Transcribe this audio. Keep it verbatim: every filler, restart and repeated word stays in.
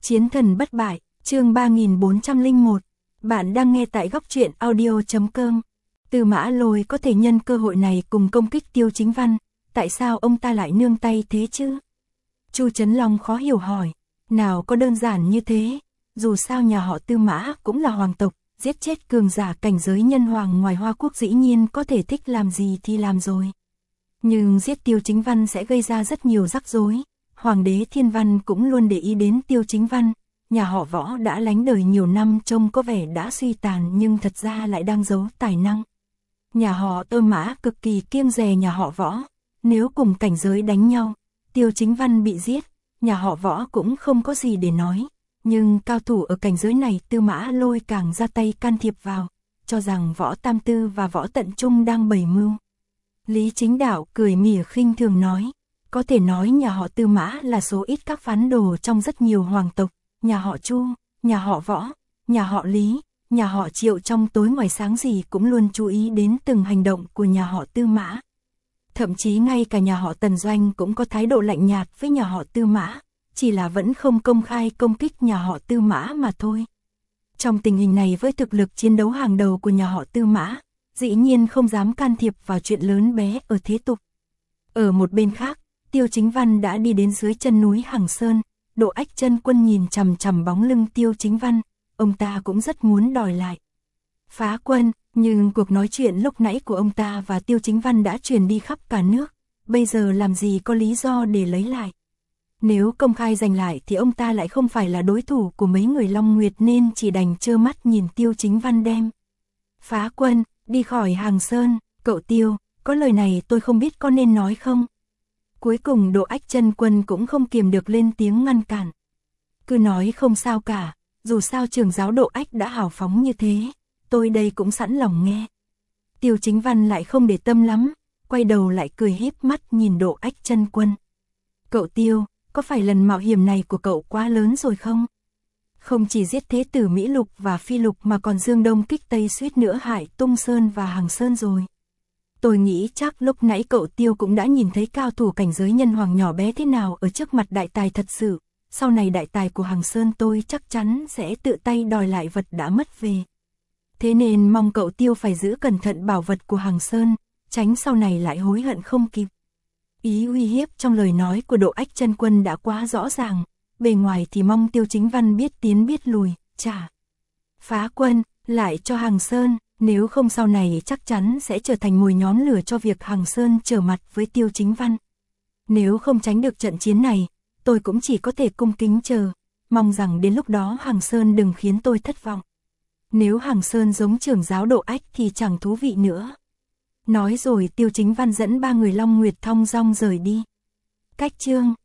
Chiến thần bất bại, chương ba nghìn bốn trăm lẻ một. Bạn đang nghe tại góc truyện audio chấm com. Tư Mã Lôi có thể nhân cơ hội này cùng công kích Tiêu Chính Văn, tại sao ông ta lại nương tay thế chứ? Chu Chấn Long khó hiểu hỏi, nào có đơn giản như thế, dù sao nhà họ Tư Mã cũng là hoàng tộc, giết chết cường giả cảnh giới nhân hoàng ngoài Hoa Quốc dĩ nhiên có thể thích làm gì thì làm rồi. Nhưng giết Tiêu Chính Văn sẽ gây ra rất nhiều rắc rối. Hoàng đế Thiên Văn cũng luôn để ý đến Tiêu Chính Văn, nhà họ Võ đã lánh đời nhiều năm trông có vẻ đã suy tàn nhưng thật ra lại đang giấu tài năng. Nhà họ Tư Mã cực kỳ kiêng dè nhà họ Võ, nếu cùng cảnh giới đánh nhau, Tiêu Chính Văn bị giết, nhà họ Võ cũng không có gì để nói, nhưng cao thủ ở cảnh giới này Tư Mã Lôi càng ra tay can thiệp vào, cho rằng Võ Tam Tư và Võ Tận Trung đang bày mưu. Lý Chính Đạo cười mỉa khinh thường nói, có thể nói nhà họ Tư Mã là số ít các phán đồ trong rất nhiều hoàng tộc, nhà họ Chu, nhà họ Võ, nhà họ Lý, nhà họ Triệu trong tối ngoài sáng gì cũng luôn chú ý đến từng hành động của nhà họ Tư Mã. Thậm chí ngay cả nhà họ Tần Doanh cũng có thái độ lạnh nhạt với nhà họ Tư Mã, chỉ là vẫn không công khai công kích nhà họ Tư Mã mà thôi. Trong tình hình này với thực lực chiến đấu hàng đầu của nhà họ Tư Mã, dĩ nhiên không dám can thiệp vào chuyện lớn bé ở thế tục. Ở một bên khác, Tiêu Chính Văn đã đi đến dưới chân núi Hằng Sơn, Độ Ách Chân Quân nhìn chằm chằm bóng lưng Tiêu Chính Văn, ông ta cũng rất muốn đòi lại. Phá quân, nhưng cuộc nói chuyện lúc nãy của ông ta và Tiêu Chính Văn đã truyền đi khắp cả nước, bây giờ làm gì có lý do để lấy lại. Nếu công khai giành lại thì ông ta lại không phải là đối thủ của mấy người Long Nguyệt nên chỉ đành trơ mắt nhìn Tiêu Chính Văn đem. Phá quân, đi khỏi Hằng Sơn, cậu Tiêu, có lời này tôi không biết có nên nói không? Cuối cùng Độ Ách Chân Quân cũng không kiềm được lên tiếng ngăn cản. Cứ nói không sao cả, dù sao trưởng giáo Độ Ách đã hào phóng như thế, tôi đây cũng sẵn lòng nghe. Tiêu Chính Văn lại không để tâm lắm, quay đầu lại cười híp mắt nhìn Độ Ách Chân Quân. Cậu Tiêu, có phải lần mạo hiểm này của cậu quá lớn rồi không? Không chỉ giết Thế tử Mỹ Lục và Phi Lục mà còn dương đông kích tây suýt nữa hại Tung Sơn và Hằng Sơn rồi. Tôi nghĩ chắc lúc nãy cậu Tiêu cũng đã nhìn thấy cao thủ cảnh giới nhân hoàng nhỏ bé thế nào ở trước mặt đại tài thật sự, sau này đại tài của Hằng Sơn tôi chắc chắn sẽ tự tay đòi lại vật đã mất về. Thế nên mong cậu Tiêu phải giữ cẩn thận bảo vật của Hằng Sơn, tránh sau này lại hối hận không kịp. Ý uy hiếp trong lời nói của Độ Ách Chân Quân đã quá rõ ràng, bề ngoài thì mong Tiêu Chính Văn biết tiến biết lùi, chả. Phá quân, lại cho Hằng Sơn. Nếu không sau này chắc chắn sẽ trở thành mồi nhóm lửa cho việc Hằng Sơn trở mặt với Tiêu Chính Văn. Nếu không tránh được trận chiến này, tôi cũng chỉ có thể cung kính chờ, mong rằng đến lúc đó Hằng Sơn đừng khiến tôi thất vọng. Nếu Hằng Sơn giống trưởng giáo Độ Ách thì chẳng thú vị nữa. Nói rồi Tiêu Chính Văn dẫn ba người Long Nguyệt thong dong rời đi. Cách chương